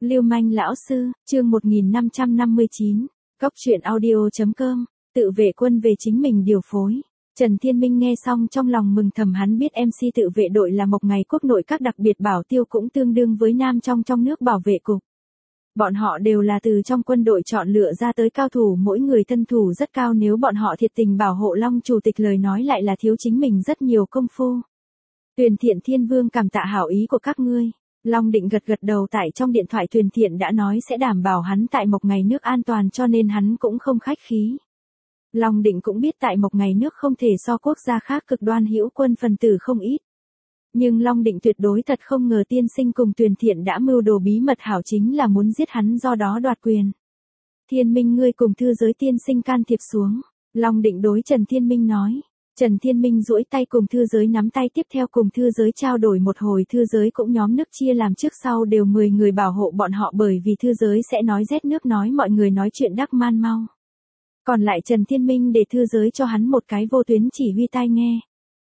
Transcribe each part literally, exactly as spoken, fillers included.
Lưu manh lão sư, chương một nghìn năm trăm năm mươi chín, Cóc truyện audio chấm com, tự vệ quân về chính mình điều phối. Trần Thiên Minh nghe xong trong lòng mừng thầm, hắn biết em xê tự vệ đội là một ngày quốc nội các đặc biệt bảo tiêu cũng tương đương với nam trong trong nước bảo vệ cục. Bọn họ đều là từ trong quân đội chọn lựa ra tới cao thủ, mỗi người thân thủ rất cao, nếu bọn họ thiệt tình bảo hộ Long chủ tịch lời nói lại là thiếu chính mình rất nhiều công phu. Tuyền Thiện Thiên Vương cảm tạ hảo ý của các ngươi. Long Định gật gật đầu, tại trong điện thoại Tuyền Thiện đã nói sẽ đảm bảo hắn tại một ngày nước an toàn, cho nên hắn cũng không khách khí. Long Định cũng biết tại một ngày nước không thể so quốc gia khác cực đoan hữu quân phần tử không ít. Nhưng Long Định tuyệt đối thật không ngờ tiên sinh cùng Tuyền Thiện đã mưu đồ bí mật hảo, chính là muốn giết hắn, do đó đoạt quyền. Thiên Minh, ngươi cùng thư giới tiên sinh can thiệp xuống. Long Định đối Trần Thiên Minh nói. Trần Thiên Minh duỗi tay cùng thư giới nắm tay, tiếp theo cùng thư giới trao đổi một hồi, thư giới cũng nhóm nước chia làm trước sau đều mười người bảo hộ bọn họ, bởi vì thư giới sẽ nói rét nước, nói mọi người nói chuyện đắc man mau. Còn lại Trần Thiên Minh để thư giới cho hắn một cái vô tuyến chỉ huy tai nghe.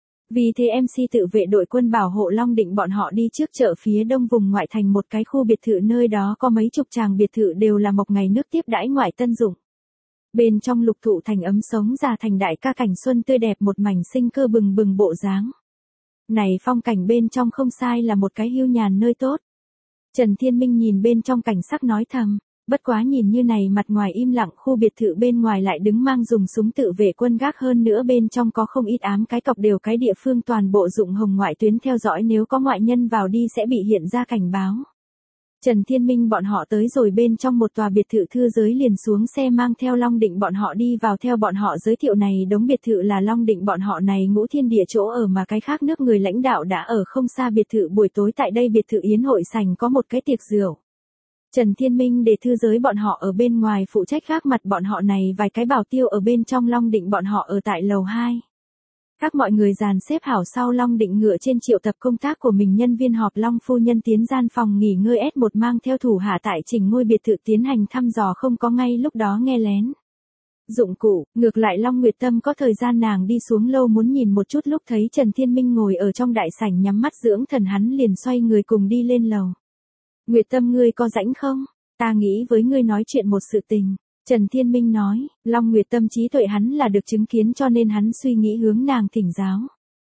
Vì thế em xê tự vệ đội quân bảo hộ Long Định bọn họ đi trước chợ phía đông vùng ngoại thành một cái khu biệt thự, nơi đó có mấy chục tràng biệt thự đều là một ngày nước tiếp đãi ngoại tân dụng. Bên trong lục thụ thành ấm sống già thành đại ca, cảnh xuân tươi đẹp, một mảnh sinh cơ bừng bừng bộ dáng. Này phong cảnh bên trong không sai là một cái hưu nhàn nơi tốt. Trần Thiên Minh nhìn bên trong cảnh sắc nói thầm, bất quá nhìn như này mặt ngoài im lặng, khu biệt thự bên ngoài lại đứng mang dùng súng tự vệ quân gác, hơn nữa bên trong có không ít ám cái cọc, đều cái địa phương toàn bộ dụng hồng ngoại tuyến theo dõi, nếu có ngoại nhân vào đi sẽ bị hiện ra cảnh báo. Trần Thiên Minh bọn họ tới rồi bên trong một tòa biệt thự, thư giới liền xuống xe mang theo Long Định bọn họ đi vào, theo bọn họ giới thiệu này đống biệt thự là Long Định bọn họ này ngũ thiên địa chỗ ở, mà cái khác nước người lãnh đạo đã ở không xa biệt thự, buổi tối tại đây biệt thự yến hội sành có một cái tiệc rượu. Trần Thiên Minh để thư giới bọn họ ở bên ngoài phụ trách gác mặt bọn họ này vài cái bảo tiêu ở bên trong, Long Định bọn họ ở tại lầu hai. Các mọi người dàn xếp hảo sau, Long Định ngựa trên triệu tập công tác của mình nhân viên họp, Long phu nhân tiến gian phòng nghỉ ngơi S một mang theo thủ hạ tại chỉnh ngôi biệt thự tiến hành thăm dò, không có ngay lúc đó nghe lén dụng cụ. Ngược lại Long Nguyệt Tâm có thời gian, nàng đi xuống lâu muốn nhìn một chút, lúc thấy Trần Thiên Minh ngồi ở trong đại sảnh nhắm mắt dưỡng thần, hắn liền xoay người cùng đi lên lầu. Nguyệt Tâm, ngươi có rảnh không? Ta nghĩ với ngươi nói chuyện một sự tình. Trần Thiên Minh nói. Long Nguyệt Tâm trí tuệ hắn là được chứng kiến, cho nên hắn suy nghĩ hướng nàng thỉnh giáo.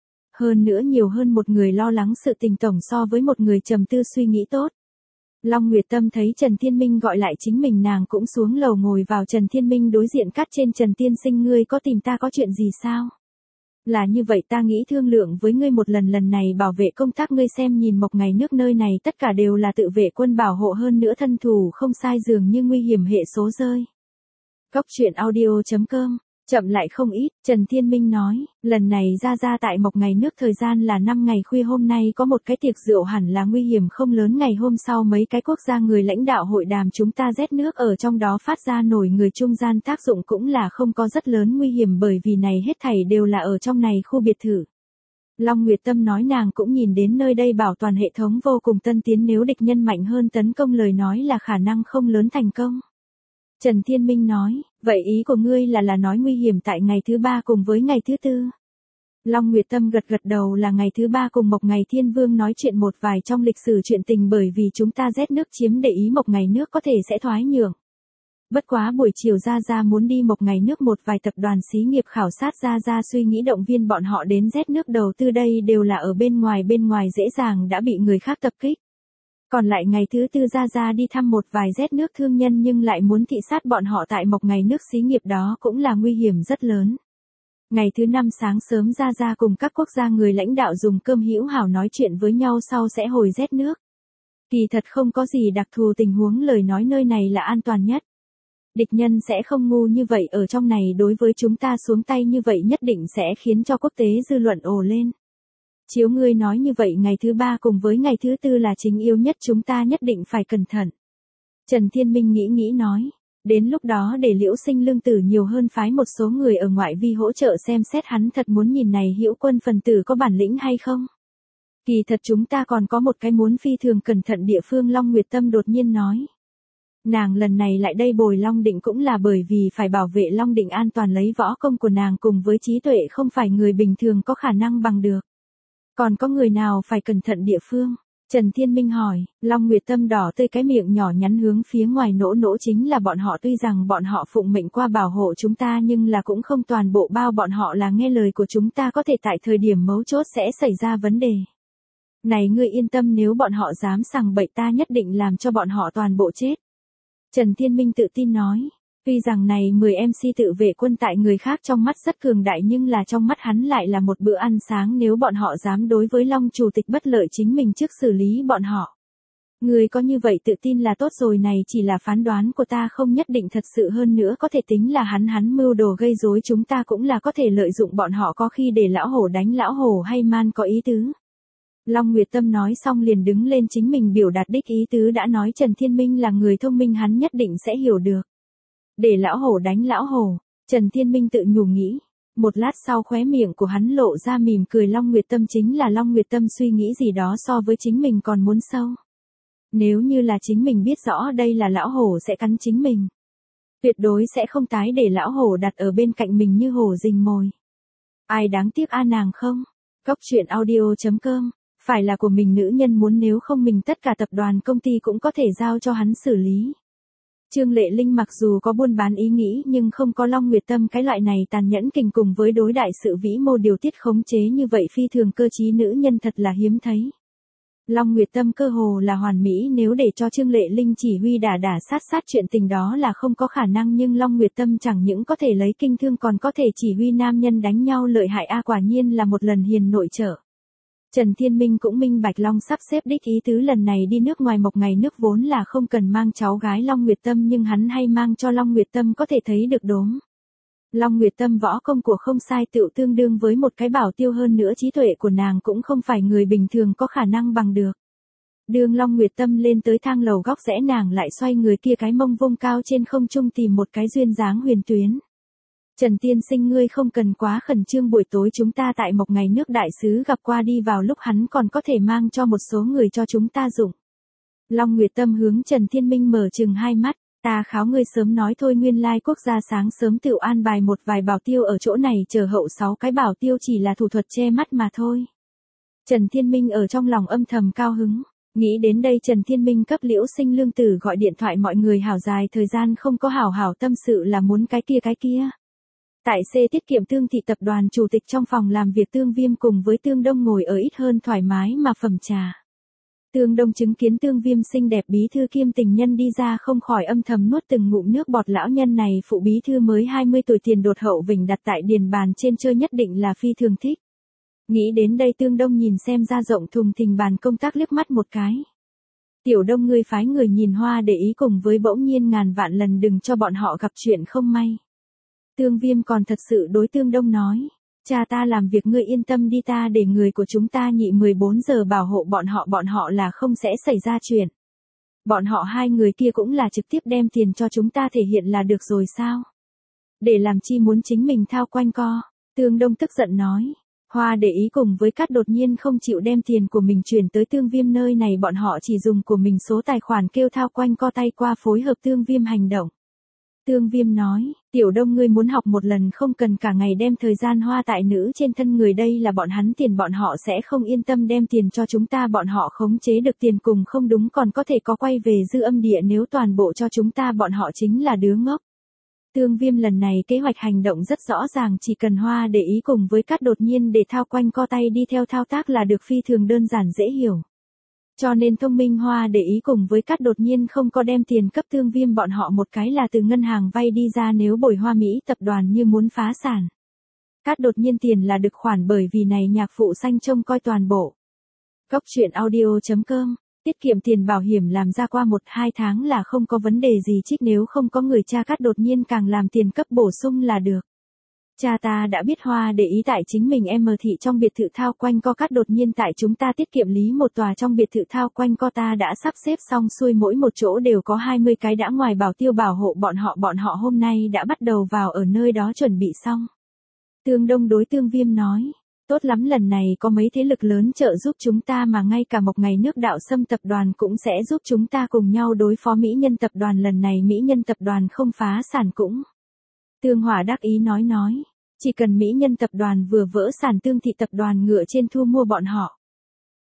Hơn nữa nhiều hơn một người lo lắng sự tình tổng so với một người trầm tư suy nghĩ tốt. Long Nguyệt Tâm thấy Trần Thiên Minh gọi lại chính mình, nàng cũng xuống lầu ngồi vào Trần Thiên Minh đối diện, cắt trên. Trần tiên sinh, ngươi có tìm ta có chuyện gì sao? Là như vậy, ta nghĩ thương lượng với ngươi một lần, lần này bảo vệ công tác ngươi xem nhìn một ngày nước nơi này tất cả đều là tự vệ quân bảo hộ, hơn nữa thân thủ không sai, dường như nguy hiểm hệ số rơi. Cóc truyện audio chấm com, chậm lại không ít. Trần Thiên Minh nói, lần này ra ra tại một ngày nước thời gian là năm ngày khuya, hôm nay có một cái tiệc rượu hẳn là nguy hiểm không lớn, ngày hôm sau mấy cái quốc gia người lãnh đạo hội đàm, chúng ta rét nước ở trong đó phát ra nổi người trung gian, tác dụng cũng là không có rất lớn nguy hiểm, bởi vì này hết thảy đều là ở trong này khu biệt thự. Long Nguyệt Tâm nói nàng cũng nhìn đến nơi đây bảo toàn hệ thống vô cùng tân tiến, nếu địch nhân mạnh hơn tấn công lời nói là khả năng không lớn thành công. Trần Thiên Minh nói, vậy ý của ngươi là là nói nguy hiểm tại ngày thứ ba cùng với ngày thứ tư. Long Nguyệt Tâm gật gật đầu, là ngày thứ ba cùng một ngày Thiên Vương nói chuyện một vài trong lịch sử chuyện tình, bởi vì chúng ta rét nước chiếm để ý một ngày nước có thể sẽ thoái nhượng. Bất quá buổi chiều ra ra muốn đi một ngày nước một vài tập đoàn xí nghiệp khảo sát, ra ra suy nghĩ động viên bọn họ đến rét nước đầu tư, đây đều là ở bên ngoài, bên ngoài dễ dàng đã bị người khác tập kích. Còn lại ngày thứ tư ra ra đi thăm một vài rét nước thương nhân, nhưng lại muốn thị sát bọn họ tại một ngày nước xí nghiệp, đó cũng là nguy hiểm rất lớn. Ngày thứ năm sáng sớm ra ra cùng các quốc gia người lãnh đạo dùng cơm hữu hảo nói chuyện với nhau sau sẽ hồi rét nước. Kỳ thật không có gì đặc thù tình huống, lời nói nơi này là an toàn nhất. Địch nhân sẽ không ngu như vậy ở trong này đối với chúng ta xuống tay, như vậy nhất định sẽ khiến cho quốc tế dư luận ồ lên. Chiếu ngươi nói như vậy, ngày thứ ba cùng với ngày thứ tư là chính yếu nhất, chúng ta nhất định phải cẩn thận. Trần Thiên Minh nghĩ nghĩ nói, đến lúc đó để Liễu Sinh lương tử nhiều hơn, phái một số người ở ngoại vi hỗ trợ xem xét, hắn thật muốn nhìn này hữu quân phần tử có bản lĩnh hay không. Kỳ thật chúng ta còn có một cái muốn phi thường cẩn thận địa phương, Long Nguyệt Tâm đột nhiên nói. Nàng lần này lại đây bồi Long Định cũng là bởi vì phải bảo vệ Long Định an toàn, lấy võ công của nàng cùng với trí tuệ không phải người bình thường có khả năng bằng được. Còn có người nào phải cẩn thận địa phương? Trần Thiên Minh hỏi, Long Nguyệt Tâm đỏ tươi cái miệng nhỏ nhắn hướng phía ngoài nỗ nỗ chính là bọn họ tuy rằng bọn họ phụng mệnh qua bảo hộ chúng ta nhưng là cũng không toàn bộ bao bọn họ là nghe lời của chúng ta có thể tại thời điểm mấu chốt sẽ xảy ra vấn đề. Này ngươi yên tâm nếu bọn họ dám sằng bậy ta nhất định làm cho bọn họ toàn bộ chết. Trần Thiên Minh tự tin nói, tuy rằng này mười em xê tự vệ quân tại người khác trong mắt rất cường đại nhưng là trong mắt hắn lại là một bữa ăn sáng nếu bọn họ dám đối với Long chủ tịch bất lợi chính mình trước xử lý bọn họ. Người có như vậy tự tin là tốt rồi này chỉ là phán đoán của ta không nhất định thật sự hơn nữa có thể tính là hắn hắn mưu đồ gây rối chúng ta cũng là có thể lợi dụng bọn họ có khi để lão hổ đánh lão hổ hay man có ý tứ. Long Nguyệt Tâm nói xong liền đứng lên chính mình biểu đạt đích ý tứ đã nói Trần Thiên Minh là người thông minh hắn nhất định sẽ hiểu được. Để lão hổ đánh lão hổ, Trần Thiên Minh tự nhủ nghĩ. Một lát sau khóe miệng của hắn lộ ra mỉm cười Long Nguyệt Tâm chính là Long Nguyệt Tâm suy nghĩ gì đó so với chính mình còn muốn sâu. Nếu như là chính mình biết rõ đây là lão hổ sẽ cắn chính mình. Tuyệt đối sẽ không tái để lão hổ đặt ở bên cạnh mình như hổ rình mồi. Ai đáng tiếc a nàng không? Cốc truyện audio chấm com. Phải là của mình nữ nhân muốn nếu không mình tất cả tập đoàn công ty cũng có thể giao cho hắn xử lý. Trương Lệ Linh mặc dù có buôn bán ý nghĩ nhưng không có Long Nguyệt Tâm cái loại này tàn nhẫn kinh cùng với đối đại sự vĩ mô điều tiết khống chế như vậy phi thường cơ trí nữ nhân thật là hiếm thấy. Long Nguyệt Tâm cơ hồ là hoàn mỹ nếu để cho Trương Lệ Linh chỉ huy đả đả sát sát chuyện tình đó là không có khả năng nhưng Long Nguyệt Tâm chẳng những có thể lấy kinh thương còn có thể chỉ huy nam nhân đánh nhau lợi hại a quả nhiên là một lần hiền nội trợ. Trần Thiên Minh cũng minh bạch Long sắp xếp đích ý tứ lần này đi nước ngoài mộc ngày nước vốn là không cần mang cháu gái Long Nguyệt Tâm nhưng hắn hay mang cho Long Nguyệt Tâm có thể thấy được đốm. Long Nguyệt Tâm võ công của không sai tựu tương đương với một cái bảo tiêu hơn nữa trí tuệ của nàng cũng không phải người bình thường có khả năng bằng được. Đường Long Nguyệt Tâm lên tới thang lầu góc rẽ nàng lại xoay người kia cái mông vung cao trên không trung tìm một cái duyên dáng huyền tuyến. Trần tiên sinh ngươi không cần quá khẩn trương buổi tối chúng ta tại mộc ngày nước đại sứ gặp qua đi vào lúc hắn còn có thể mang cho một số người cho chúng ta dụng. Long Nguyệt Tâm hướng Trần Thiên Minh mở trừng hai mắt, ta kháo ngươi sớm nói thôi nguyên lai quốc gia sáng sớm tự an bài một vài bảo tiêu ở chỗ này chờ hậu sáu cái bảo tiêu chỉ là thủ thuật che mắt mà thôi. Trần Thiên Minh ở trong lòng âm thầm cao hứng. Nghĩ đến đây Trần Thiên Minh cấp Liễu Sinh Lương Tử gọi điện thoại mọi người hảo dài thời gian không có hảo hảo tâm sự là muốn cái kia cái kia. Tại C tiết kiệm Tương thị tập đoàn chủ tịch trong phòng làm việc Tương Viêm cùng với Tương Đông ngồi ở ít hơn thoải mái mà phẩm trà. Tương Đông chứng kiến Tương Viêm xinh đẹp bí thư kiêm tình nhân đi ra không khỏi âm thầm nuốt từng ngụm nước bọt lão nhân này phụ bí thư mới hai mươi tuổi tiền đột hậu vỉnh đặt tại điền bàn trên chơi nhất định là phi thường thích. Nghĩ đến đây Tương Đông nhìn xem ra rộng thùng thình bàn công tác liếc mắt một cái. Tiểu Đông ngươi phái người nhìn hoa để ý cùng với bỗng nhiên ngàn vạn lần đừng cho bọn họ gặp chuyện không may. Tương Viêm còn thật sự đối Tương Đông nói, cha ta làm việc ngươi yên tâm đi ta để người của chúng ta nhị mười bốn giờ bảo hộ bọn họ bọn họ là không sẽ xảy ra chuyện. Bọn họ hai người kia cũng là trực tiếp đem tiền cho chúng ta thể hiện là được rồi sao? Để làm chi muốn chính mình thao quanh co, Tương Đông tức giận nói. Hoa để ý cùng với Cát đột nhiên không chịu đem tiền của mình chuyển tới Tương Viêm nơi này bọn họ chỉ dùng của mình số tài khoản kêu thao quanh co tay qua phối hợp Tương Viêm hành động. Tương Viêm nói, Tiểu Đông ngươi muốn học một lần không cần cả ngày đem thời gian hoa tại nữ trên thân người đây là bọn hắn tiền bọn họ sẽ không yên tâm đem tiền cho chúng ta bọn họ khống chế được tiền cùng không đúng còn có thể có quay về dư âm địa nếu toàn bộ cho chúng ta bọn họ chính là đứa ngốc. Tương Viêm lần này kế hoạch hành động rất rõ ràng chỉ cần hoa để ý cùng với Cát đột nhiên để thao quanh co tay đi theo thao tác là được phi thường đơn giản dễ hiểu. Cho nên thông minh hoa để ý cùng với Cát đột nhiên không có đem tiền cấp Tương Viêm bọn họ một cái là từ ngân hàng vay đi ra nếu bồi hoa Mỹ tập đoàn như muốn phá sản. Cát đột nhiên tiền là được khoản bởi vì này nhạc phụ xanh trông coi toàn bộ. Cốc truyện audio chấm com Tiết kiệm tiền bảo hiểm làm ra qua một hai tháng là không có vấn đề gì trích nếu không có người cha Cát đột nhiên càng làm tiền cấp bổ sung là được. Cha ta đã biết hoa để ý tại chính mình em thị trong biệt thự thao quanh co Cát đột nhiên tại chúng ta tiết kiệm lý một tòa trong biệt thự thao quanh co ta đã sắp xếp xong xuôi mỗi một chỗ đều có hai mươi cái đã ngoài bảo tiêu bảo hộ bọn họ bọn họ hôm nay đã bắt đầu vào ở nơi đó chuẩn bị xong. Tương Đông đối Tương Viêm nói, tốt lắm lần này có mấy thế lực lớn trợ giúp chúng ta mà ngay cả một ngày nước đạo xâm tập đoàn cũng sẽ giúp chúng ta cùng nhau đối phó Mỹ nhân tập đoàn lần này Mỹ nhân tập đoàn không phá sản cũng. Tương Hỏa đắc ý nói nói, chỉ cần Mỹ nhân tập đoàn vừa vỡ sản Tương thị tập đoàn ngựa trên thu mua bọn họ.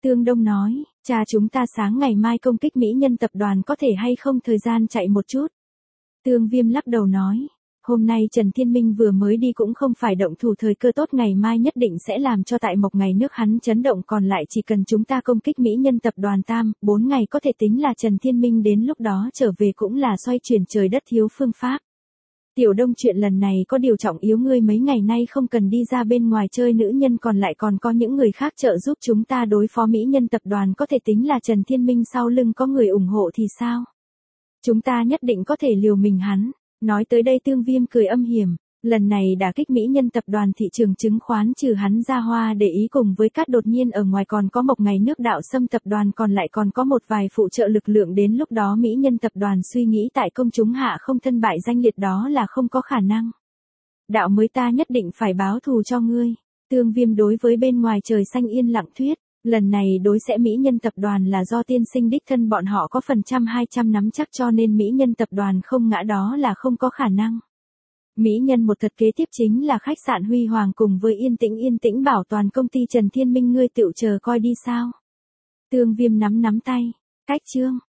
Tương Đông nói, cha chúng ta sáng ngày mai công kích Mỹ Nhân tập đoàn có thể hay không thời gian chạy một chút. Tương Viêm lắc đầu nói, hôm nay Trần Thiên Minh vừa mới đi cũng không phải động thủ thời cơ tốt, ngày mai nhất định sẽ làm cho tại Mộc ngày nước hắn chấn động, còn lại chỉ cần chúng ta công kích Mỹ Nhân tập đoàn tam, bốn ngày có thể tính là Trần Thiên Minh đến lúc đó trở về cũng là xoay chuyển trời đất thiếu phương pháp. Tiểu Đông, chuyện lần này có điều trọng yếu, ngươi mấy ngày nay không cần đi ra bên ngoài chơi, nữ nhân còn lại còn có những người khác trợ giúp chúng ta đối phó Mỹ Nhân tập đoàn, có thể tính là Trần Thiên Minh sau lưng có người ủng hộ thì sao? Chúng ta nhất định có thể liều mình hắn. Nói tới đây Tương Viêm cười âm hiểm, lần này đả kích Mỹ Nhân tập đoàn thị trường chứng khoán trừ hắn ra hoa để ý cùng với các đột nhiên ở ngoài còn có Mộc ngày nước Đạo Sâm tập đoàn, còn lại còn có một vài phụ trợ lực lượng, đến lúc đó Mỹ Nhân tập đoàn suy nghĩ tại công chúng hạ không thân bại danh liệt đó là không có khả năng. Đạo mới ta nhất định phải báo thù cho ngươi. Tương Viêm đối với bên ngoài trời xanh yên lặng thuyết, lần này đối sẽ Mỹ Nhân tập đoàn là do tiên sinh đích thân bọn họ có phần trăm hai trăm nắm chắc, cho nên Mỹ Nhân tập đoàn không ngã đó là không có khả năng. Mỹ Nhân một thật kế tiếp chính là khách sạn Huy Hoàng cùng với Yên Tĩnh Yên Tĩnh bảo toàn công ty Trần Thiên Minh, ngươi tựu chờ coi đi sao. Tương Viêm nắm nắm tay, cách chương.